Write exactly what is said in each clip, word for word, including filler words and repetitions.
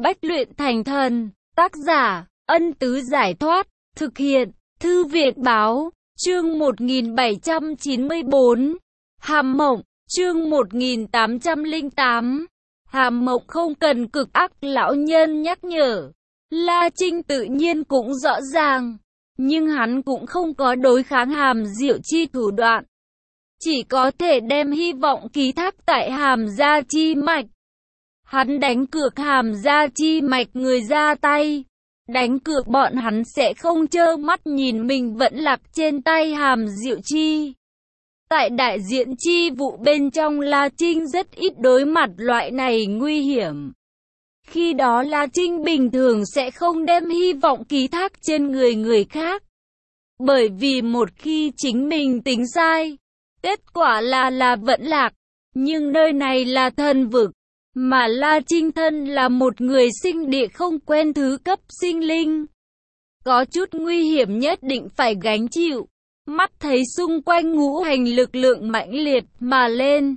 Bách luyện thành thần. Tác giả, Ân Tứ Giải Thoát. Thực hiện, Thư viện Báo. Chương một nghìn bảy trăm chín mươi tư. Hàm Mộng. Chương một nghìn tám trăm lẻ tám. Hàm Mộng không cần cực ác lão nhân nhắc nhở. La Trinh tự nhiên cũng rõ ràng. Nhưng hắn cũng không có đối kháng Hàm Diệu Chi thủ đoạn. Chỉ có thể đem hy vọng ký thác tại Hàm Gia Chi Mạch. Hắn đánh cược Hàm Gia Chi Mạch người ra tay. Đánh cược bọn hắn sẽ không trơ mắt nhìn mình vẫn lạc trên tay Hàm Diệu Chi. Tại đại diện chi vụ bên trong, La Trinh rất ít đối mặt loại này nguy hiểm. Khi đó La Trinh bình thường sẽ không đem hy vọng ký thác trên người người khác. Bởi vì một khi chính mình tính sai, kết quả là là vẫn lạc. Nhưng nơi này là thần vực, mà La Trinh thân là một người sinh địa không quen thứ cấp sinh linh. Có chút nguy hiểm nhất định phải gánh chịu. Mắt thấy xung quanh ngũ hành lực lượng mãnh liệt mà lên.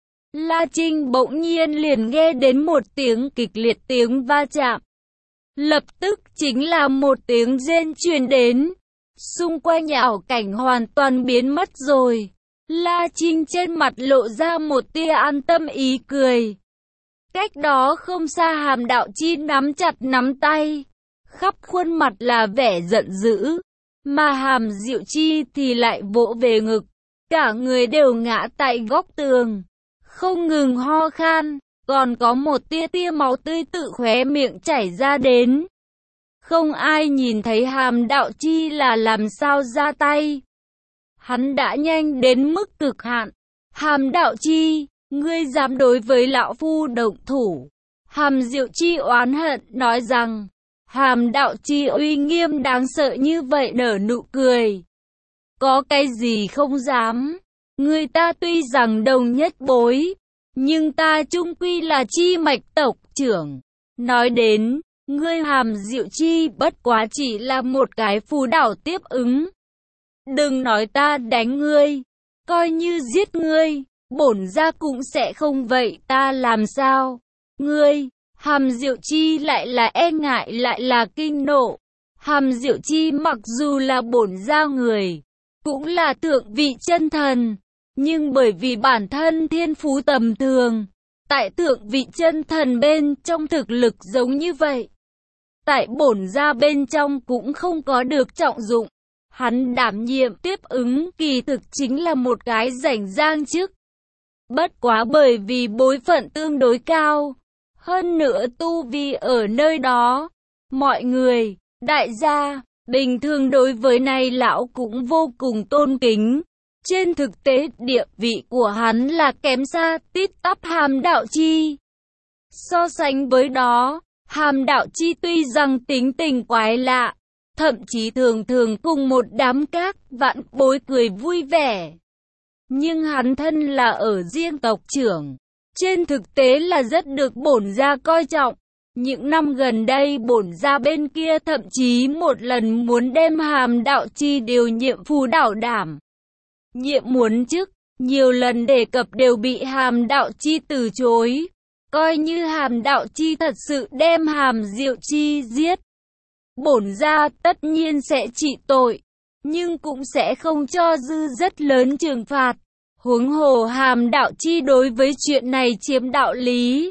La Trinh bỗng nhiên liền nghe đến một tiếng kịch liệt tiếng va chạm. Lập tức chính là một tiếng rên truyền đến. Xung quanh ảo cảnh hoàn toàn biến mất rồi. La Trinh trên mặt lộ ra một tia an tâm ý cười. Cách đó không xa Hàm Đạo Chi nắm chặt nắm tay. Khắp khuôn mặt là vẻ giận dữ. Mà Hàm Diệu Chi thì lại vỗ về ngực. Cả người đều ngã tại góc tường. Không ngừng ho khan. Còn có một tia tia máu tươi tự khóe miệng chảy ra đến. Không ai nhìn thấy Hàm Đạo Chi là làm sao ra tay. Hắn đã nhanh đến mức cực hạn. Hàm Đạo Chi, ngươi dám đối với lão phu động thủ. Hàm Diệu Chi oán hận nói rằng. Hàm Đạo Chi uy nghiêm đáng sợ như vậy nở nụ cười. Có cái gì không dám. Người ta tuy rằng đồng nhất bối, nhưng ta chung quy là chi mạch tộc trưởng. Nói đến, ngươi Hàm Diệu Chi bất quá chỉ là một cái phù đảo tiếp ứng. Đừng nói ta đánh ngươi, coi như giết ngươi, bổn gia cũng sẽ không vậy ta làm sao. Ngươi, Hàm Diệu Chi lại là e ngại lại là kinh nộ. Hàm Diệu Chi mặc dù là bổn gia người, cũng là thượng vị chân thần, nhưng bởi vì bản thân thiên phú tầm thường, tại thượng vị chân thần bên trong thực lực giống như vậy, tại bổn gia bên trong cũng không có được trọng dụng. Hắn đảm nhiệm tiếp ứng kỳ thực chính là một cái rảnh rang chức. Bất quá bởi vì bối phận tương đối cao, hơn nữa tu vi ở nơi đó, mọi người, đại gia, bình thường đối với này lão cũng vô cùng tôn kính. Trên thực tế địa vị của hắn là kém xa tít tắp Hàm Đạo Chi. So sánh với đó, Hàm Đạo Chi tuy rằng tính tình quái lạ, thậm chí thường thường cùng một đám các vạn bối cười vui vẻ. Nhưng hắn thân là ở riêng tộc trưởng. Trên thực tế là rất được bổn gia coi trọng. Những năm gần đây bổn gia bên kia thậm chí một lần muốn đem Hàm Đạo Chi điều nhiệm phù đảo đảm. Nhiệm muốn chức, nhiều lần đề cập đều bị Hàm Đạo Chi từ chối. Coi như Hàm Đạo Chi thật sự đem Hàm Diệu Chi giết, bổn gia tất nhiên sẽ trị tội, nhưng cũng sẽ không cho dư rất lớn trừng phạt. Huống hồ Hàm Đạo Chi đối với chuyện này chiếm đạo lý.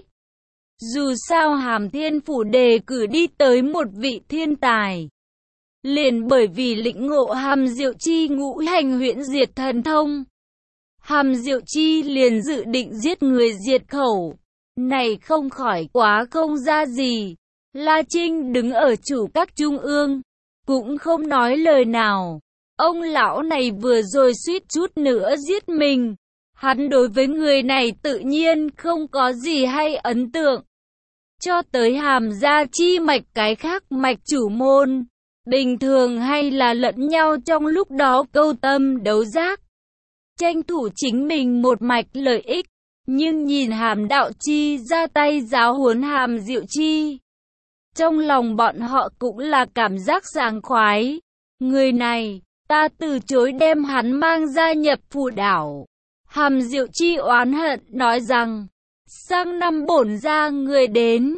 Dù sao Hàm Thiên Phủ đề cử đi tới một vị thiên tài. Liền bởi vì lĩnh ngộ Hàm Diệu Chi ngũ hành huyễn diệt thần thông, Hàm Diệu Chi liền dự định giết người diệt khẩu. Này không khỏi quá không ra gì. La Trinh đứng ở chủ các trung ương, cũng không nói lời nào. Ông lão này vừa rồi suýt chút nữa giết mình. Hắn đối với người này tự nhiên không có gì hay ấn tượng. Cho tới Hàm Gia Chi mạch cái khác mạch chủ môn, bình thường hay là lẫn nhau trong lúc đó câu tâm đấu giác, tranh thủ chính mình một mạch lợi ích. Nhưng nhìn Hàm Đạo Chi ra tay giáo huấn Hàm Diệu Chi, trong lòng bọn họ cũng là cảm giác sảng khoái. Người này, ta từ chối đem hắn mang gia nhập phù đảo. Hàm Diệu Chi oán hận nói rằng, sang năm bổn gia người đến,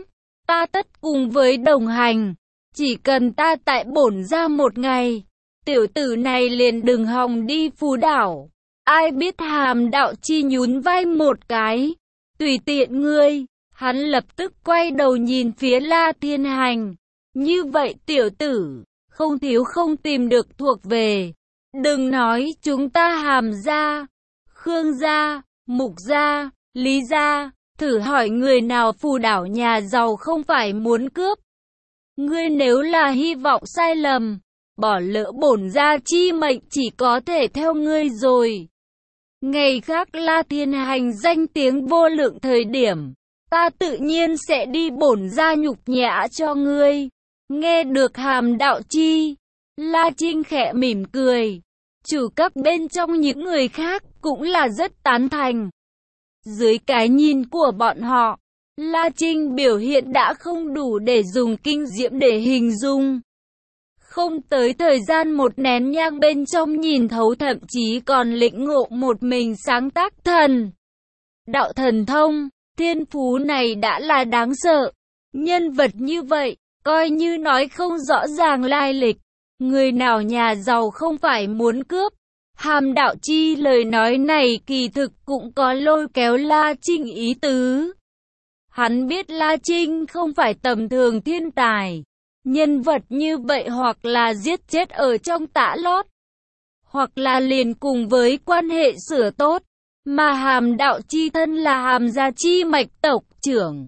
ta tất cùng với đồng hành. Chỉ cần ta tại bổn ra một ngày, tiểu tử này liền đừng hòng đi Phú Đảo. Ai biết Hàm Đạo Chi nhún vai một cái. Tùy tiện ngươi. Hắn lập tức quay đầu nhìn phía La Thiên Hành. Như vậy tiểu tử, không thiếu không tìm được thuộc về. Đừng nói chúng ta Hàm gia, Khương gia, Mục gia, Lý gia, thử hỏi người nào Phù Đảo nhà giàu không phải muốn cướp. Ngươi nếu là hy vọng sai lầm, bỏ lỡ bổn gia chi mệnh chỉ có thể theo ngươi rồi. Ngày khác La Thiên Hành danh tiếng vô lượng thời điểm, ta tự nhiên sẽ đi bổn gia nhục nhã cho ngươi. Nghe được Hàm Đạo Chi, La Trinh khẽ mỉm cười. Chủ các bên trong những người khác cũng là rất tán thành. Dưới cái nhìn của bọn họ, La Trinh biểu hiện đã không đủ để dùng kinh diễm để hình dung. Không tới thời gian một nén nhang bên trong nhìn thấu, thậm chí còn lĩnh ngộ một mình sáng tác thần đạo thần thông. Thiên phú này đã là đáng sợ. Nhân vật như vậy, coi như nói không rõ ràng lai lịch, người nào nhà giàu không phải muốn cướp. Hàm Đạo Chi lời nói này kỳ thực cũng có lôi kéo La Trinh ý tứ. Hắn biết La Trinh không phải tầm thường thiên tài. Nhân vật như vậy hoặc là giết chết ở trong tã lót, hoặc là liền cùng với quan hệ sửa tốt. Mà Hàm Đạo Chi thân là Hàm gia chi mạch tộc trưởng,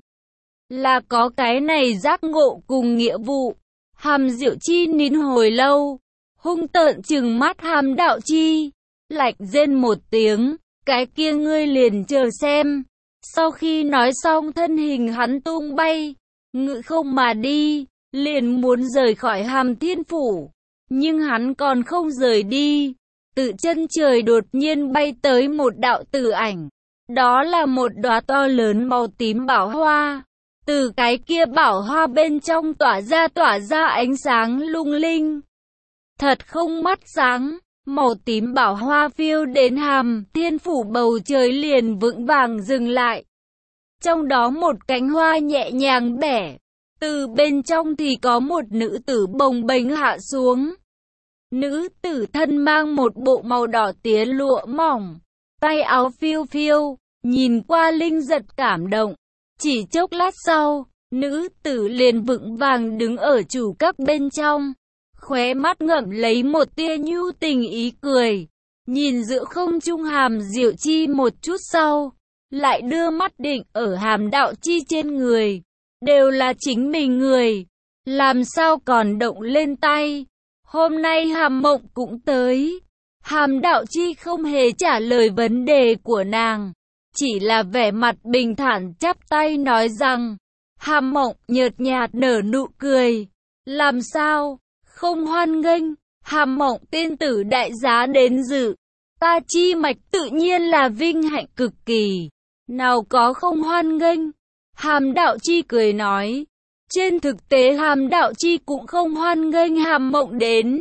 là có cái này giác ngộ cùng nghĩa vụ. Hàm Diệu Chi nín hồi lâu, hung tợn trừng mắt Hàm Đạo Chi, lạnh rên một tiếng, cái kia ngươi liền chờ xem. Sau khi nói xong thân hình hắn tung bay, ngự không mà đi, liền muốn rời khỏi Hàm Thiên Phủ. Nhưng hắn còn không rời đi, từ chân trời đột nhiên bay tới một đạo tử ảnh. Đó là một đóa to lớn màu tím bảo hoa. Từ cái kia bảo hoa bên trong tỏa ra tỏa ra ánh sáng lung linh. Thật không mắt sáng, màu tím bảo hoa phiêu đến Hàm Thiên Phủ bầu trời liền vững vàng dừng lại. Trong đó một cánh hoa nhẹ nhàng bẻ, từ bên trong thì có một nữ tử bồng bềnh hạ xuống. Nữ tử thân mang một bộ màu đỏ tía lụa mỏng, tay áo phiêu phiêu, nhìn qua linh giật cảm động. Chỉ chốc lát sau, nữ tử liền vững vàng đứng ở chủ các bên trong, khóe mắt ngậm lấy một tia nhu tình ý cười, nhìn giữa không trung Hàm Diệu Chi một chút sau, lại đưa mắt định ở Hàm Đạo Chi trên người. Đều là chính mình người, làm sao còn động lên tay. Hôm nay Hàm Mộng cũng tới. Hàm Đạo Chi không hề trả lời vấn đề của nàng, chỉ là vẻ mặt bình thản chắp tay nói rằng. Hàm Mộng nhợt nhạt nở nụ cười. Làm sao, không hoan nghênh? Hàm Mộng tiên tử đại giá đến dự, ta chi mạch tự nhiên là vinh hạnh cực kỳ, nào có không hoan nghênh. Hàm Đạo Chi cười nói. Trên thực tế Hàm Đạo Chi cũng không hoan nghênh Hàm Mộng đến,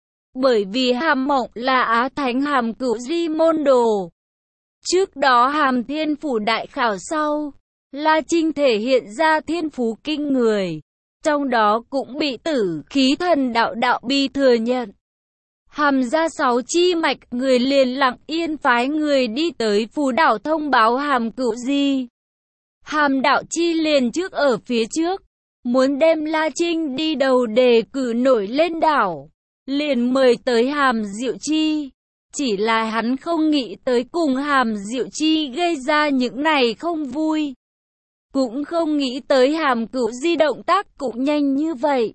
bởi vì Hàm Mộng là Á Thánh Hàm Cửu Di môn đồ. Trước đó Hàm Thiên Phủ đại khảo sau, La Trinh thể hiện ra thiên phú kinh người, trong đó cũng bị Tử Khí Thần Đạo Đạo Bi thừa nhận. Hàm gia sáu chi mạch người liền lặng yên phái người đi tới Phú Đảo thông báo Hàm Cửu Di. Hàm Đạo Chi liền trước ở phía trước, muốn đem La Trinh đi đầu đề cử nổi lên đảo, liền mời tới Hàm Diệu Chi. Chỉ là hắn không nghĩ tới cùng Hàm Diệu Chi gây ra những này không vui, cũng không nghĩ tới Hàm Cửu Di động tác cũng nhanh như vậy.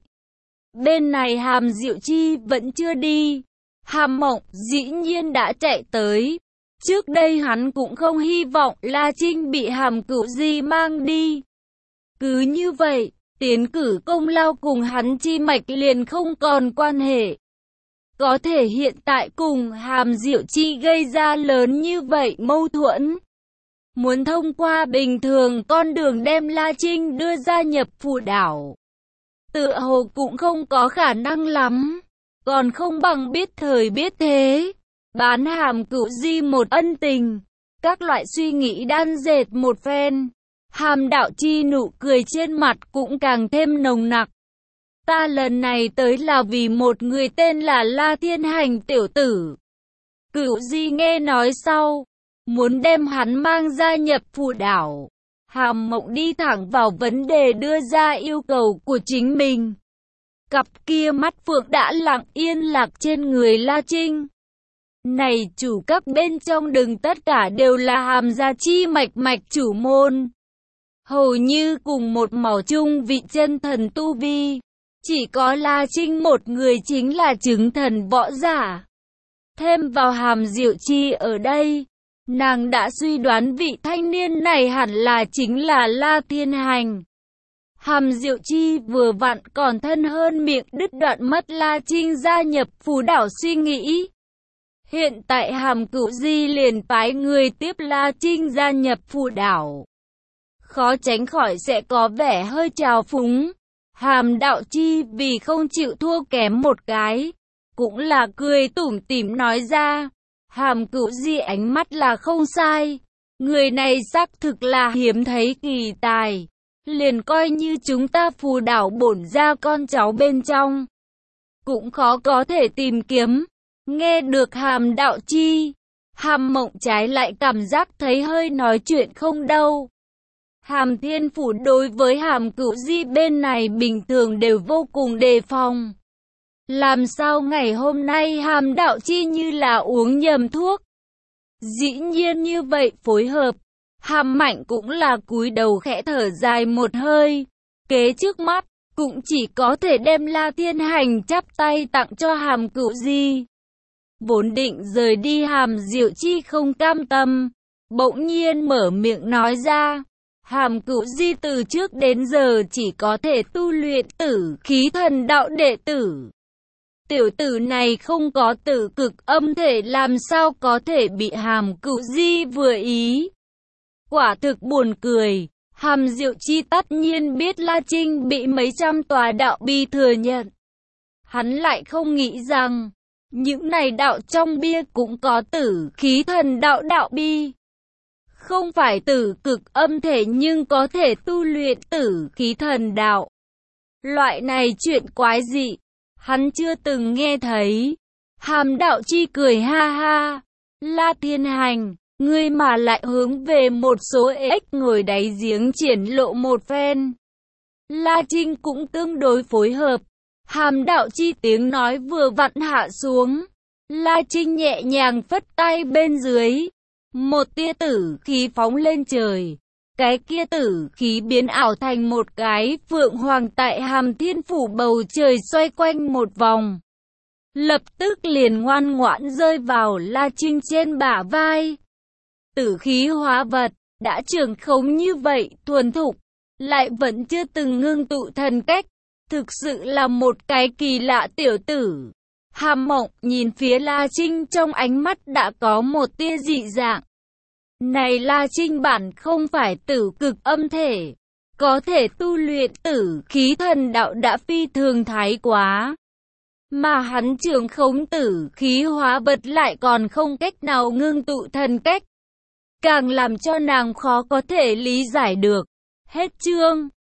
Bên này Hàm Diệu Chi vẫn chưa đi, Hàm Mộng dĩ nhiên đã chạy tới. Trước đây hắn cũng không hy vọng La Trinh bị Hàm Cửu Di mang đi. Cứ như vậy, tiến cử công lao cùng hắn chi mạch liền không còn quan hệ. Có thể hiện tại cùng Hàm Diệu Chi gây ra lớn như vậy mâu thuẫn, muốn thông qua bình thường con đường đem La Trinh đưa ra nhập Phù Đảo, tựa hồ cũng không có khả năng lắm. Còn không bằng biết thời biết thế, bán Hàm Cửu Di một ân tình. Các loại suy nghĩ đan dệt một phen, Hàm Đạo Chi nụ cười trên mặt cũng càng thêm nồng nặc. Ta lần này tới là vì một người tên là La Thiên Hành tiểu tử. Cửu Di nghe nói sau, muốn đem hắn mang gia nhập Phù Đảo. Hàm Mộng đi thẳng vào vấn đề đưa ra yêu cầu của chính mình. Cặp kia mắt phượng đã lặng yên lạc trên người La Trinh. Này chủ các bên trong đừng tất cả đều là Hàm gia chi mạch mạch chủ môn. Hầu như cùng một màu chung vị chân thần tu vi. Chỉ có La Trinh một người chính là chứng thần võ giả. Thêm vào Hàm Diệu Chi ở đây, nàng đã suy đoán vị thanh niên này hẳn là chính là La Thiên Hành. Hàm Diệu Chi vừa vặn còn thân hơn miệng đứt đoạn mất La Trinh gia nhập Phù Đảo suy nghĩ. Hiện tại Hàm Cửu Di liền phái người tiếp La Trinh gia nhập Phù Đảo. Khó tránh khỏi sẽ có vẻ hơi trào phúng. Hàm Đạo Chi vì không chịu thua kém một cái, cũng là cười tủm tỉm nói ra. Hàm Cửu Di ánh mắt là không sai. Người này xác thực là hiếm thấy kỳ tài. Liền coi như chúng ta Phù Đảo bổn ra con cháu bên trong, cũng khó có thể tìm kiếm. Nghe được Hàm Đạo Chi, Hàm Mộng trái lại cảm giác thấy hơi nói chuyện không đâu. Hàm Thiên Phủ đối với Hàm Cửu Di bên này bình thường đều vô cùng đề phòng. Làm sao ngày hôm nay Hàm Đạo Chi như là uống nhầm thuốc. Dĩ nhiên như vậy phối hợp. Hàm Mạnh cũng là cúi đầu khẽ thở dài một hơi. Kế trước mắt, cũng chỉ có thể đem La Thiên Hành chắp tay tặng cho Hàm Cửu Di. Vốn định rời đi Hàm Diệu Chi không cam tâm, bỗng nhiên mở miệng nói ra. Hàm Cửu Di từ trước đến giờ chỉ có thể tu luyện tử khí thần đạo đệ tử. Tiểu tử này không có tử cực âm thể làm sao có thể bị Hàm Cửu Di vừa ý. Quả thực buồn cười. Hàm Diệu Chi tất nhiên biết La Trinh bị mấy trăm tòa đạo bi thừa nhận. Hắn lại không nghĩ rằng những này đạo trong bia cũng có tử khí thần đạo đạo bi. Không phải tử cực âm thể nhưng có thể tu luyện tử khí thần đạo. Loại này chuyện quái dị, hắn chưa từng nghe thấy. Hàm Đạo Chi cười ha ha. La Thiên Hành, ngươi mà lại hướng về một số ếch ngồi đáy giếng triển lộ một phen. La Trinh cũng tương đối phối hợp. Hàm Đạo Chi tiếng nói vừa vặn hạ xuống. La Trinh nhẹ nhàng phất tay bên dưới. Một tia tử khí phóng lên trời. Cái kia tử khí biến ảo thành một cái phượng hoàng tại Hàm Thiên Phủ bầu trời xoay quanh một vòng. Lập tức liền ngoan ngoãn rơi vào La Trinh trên bả vai. Tử khí hóa vật, đã trưởng khống như vậy, thuần thục, lại vẫn chưa từng ngưng tụ thần cách. Thực sự là một cái kỳ lạ tiểu tử. Hàm Mộng nhìn phía La Trinh trong ánh mắt đã có một tia dị dạng. Này La Trinh bản không phải tử cực âm thể, có thể tu luyện tử khí thần đạo đã phi thường thái quá. Mà hắn trưởng khống tử khí hóa vật lại còn không cách nào ngưng tụ thần cách. Càng làm cho nàng khó có thể lý giải được. Hết chương.